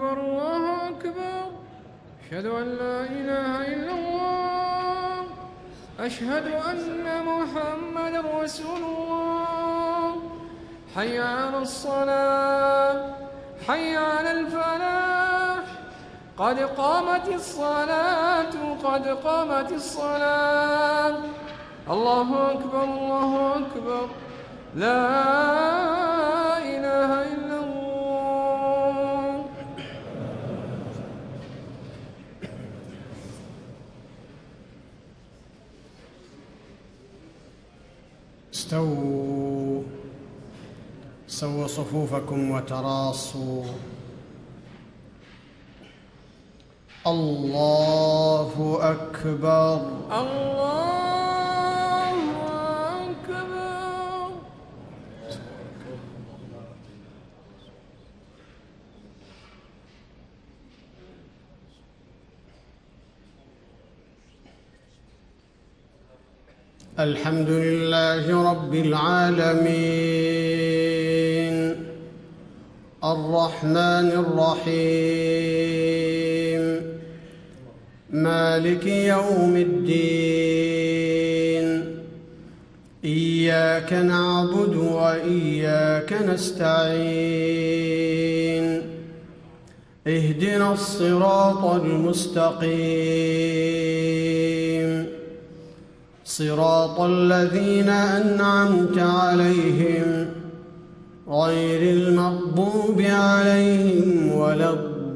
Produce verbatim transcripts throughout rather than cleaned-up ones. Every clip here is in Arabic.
أكبر الله أكبر. أشهد أن لا إله إلا الله. أشهد أن محمدا رسول الله. حي على الصلاة، حي على الفلاح، قد قامت الصلاة، قد قامت الصلاة. الله أكبر، الله أكبر، لا إله إلا الله. استووا، سووا صفوفكم وتراصوا. الله أكبر، الله أكبر. الحمد لله رب العالمين، الرحمن الرحيم، مالك يوم الدين. إياك نعبد وإياك نستعين. اهدنا الصراط المستقيم، صراط الذين أنعمت عليهم غير المغضوب عليهم ولا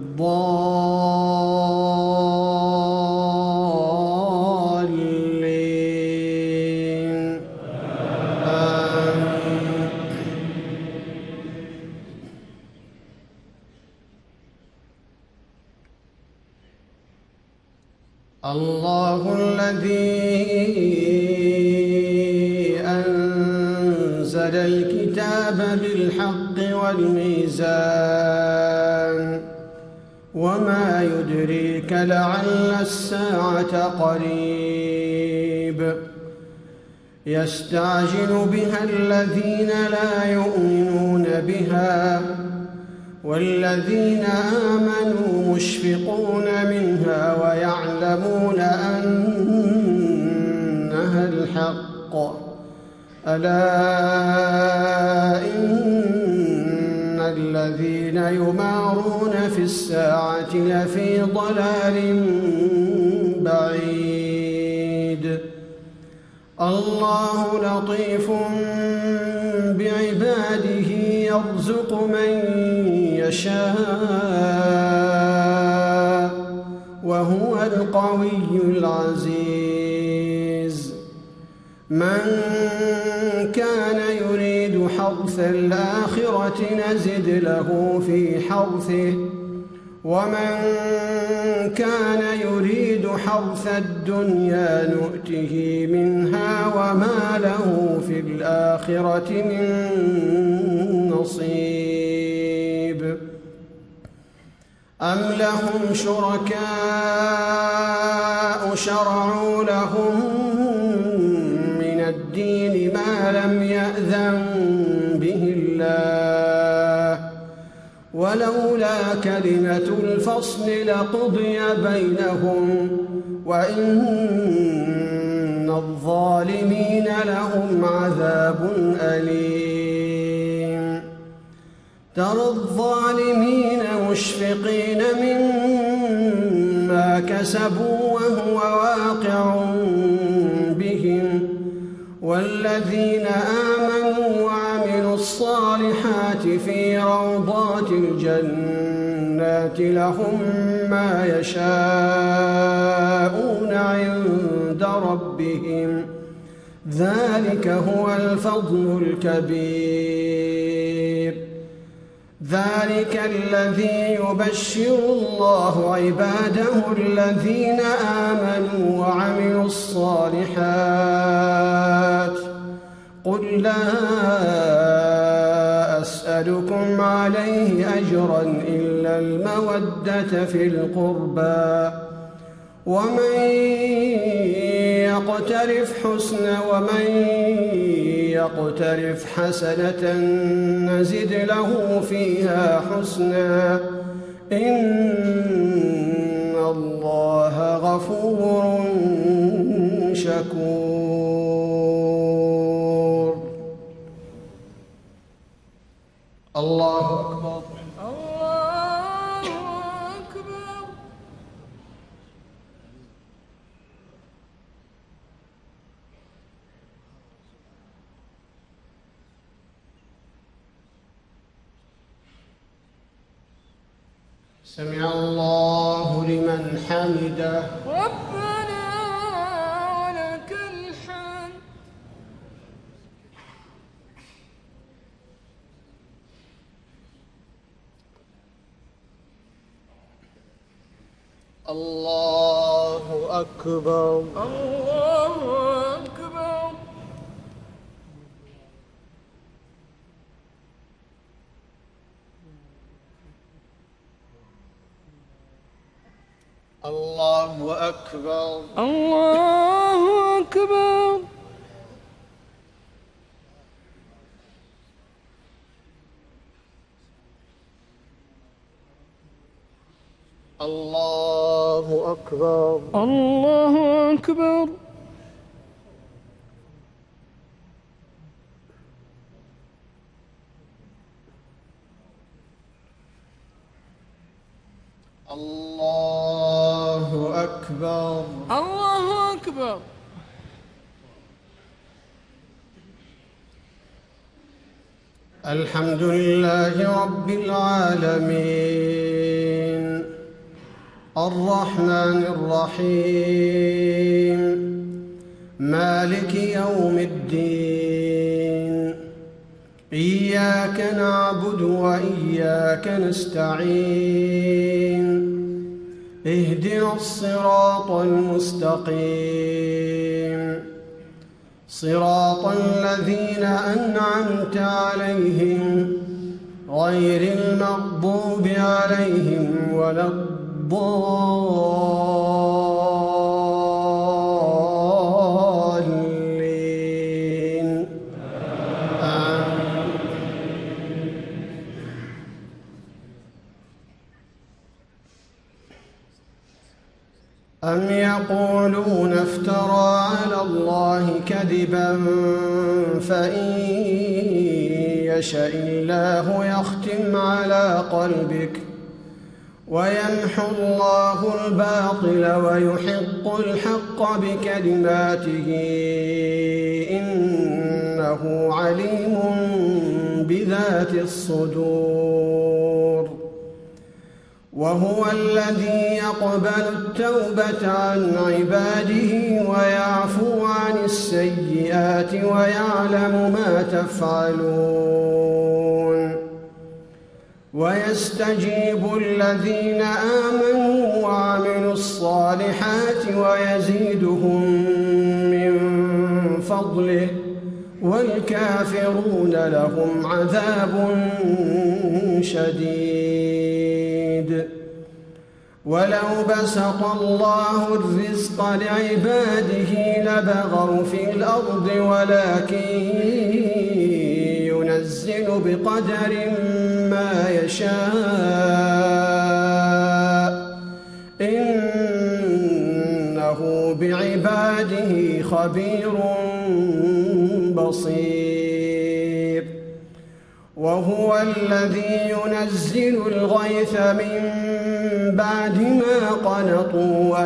الضالين. آمين. الله الذي أنزل الكتاب بالحق والميزان، وما يدريك لعل الساعة قريب. يستعجل بها الذين لا يؤمنون بها، والذين آمنوا مشفقون منها ويعلمون أنها الحق. ألا إن الذين يمارون في الساعة لفي ضلال بعيد. الله لطيف بعباده، يرزق من يشاء، وهو القوي العزيز. من كان يريد حرث الآخرة نزد له في حرثه، ومن كان يريد حرث الدنيا نؤته منها وما له في الآخرة من نصيب. أم لهم شركاء شرعوا لهم من الدين ما لم يأذن به الله، ولولا كلمة الفصل لقضي بينهم، وإن الظالمين لهم عذاب أليم. ترى الظالمين مشفقين مما كسبوا وهو واقع بهم، والذين آمنوا وعملوا الصالحات في روضات الجنات لهم ما يشاءون عند ربهم، ذلك هو الفضل الكبير. ذلك الذي يبشر الله عباده الذين آمنوا وعملوا الصالحات. قل لا أسألكم عليه أجرا إلا المودة في القربى، ومن يقترف حسنا ومن يقترف حسنة نزد له فيها حسنا، إن الله غفور شكور. الله أكبر. الله أكبر. سمع الله لمن حمده. ربنا ولك الحمد. الله أكبر. الله أكبر. الله أكبر. الله أكبر. الله أكبر. الله أكبر. الله أكبر. الله أكبر. الحمد لله رب العالمين الرحمن الرحيم مالك يوم الدين إياك نعبد وإياك نستعين اهدنا الصراط المستقيم صراط الذين أنعمت عليهم غير المغضوب عليهم ولا الضالين. آمين. أم يقولون افترى على الله كذبا فإن يشأ الله يختم على قلبك ويمحو الله الباطل ويحق الحق بكلماته إنه عليم بذات الصدور. وهو الذي يقبل التوبة عن عباده ويعفو عن السيئات ويعلم ما تفعلون ويستجيب الذين آمنوا وعملوا الصالحات ويزيدهم من فضله والكافرون لهم عذاب شديد. ولو بسط الله الرزق لعباده لبغوا في الأرض ولكن ينزل بقدر ما يشاء إنه بعباده خبير بصير. وهو الذي ينزل الغيث من بعد ما قنطوا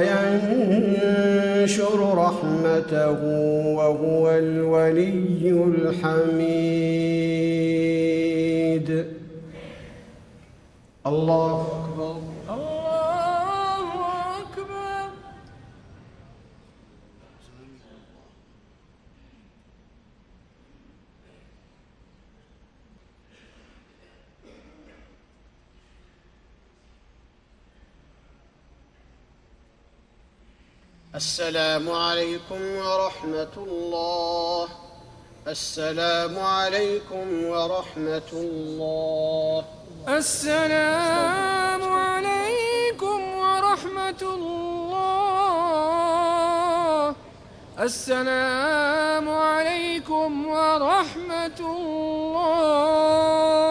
وينشر رحمته وهو الولي الحميد. الله أكبر. الله أكبر. السلام عليكم ورحمة الله. السلام عليكم ورحمة الله. السلام عليكم ورحمة الله. السلام عليكم ورحمة الله.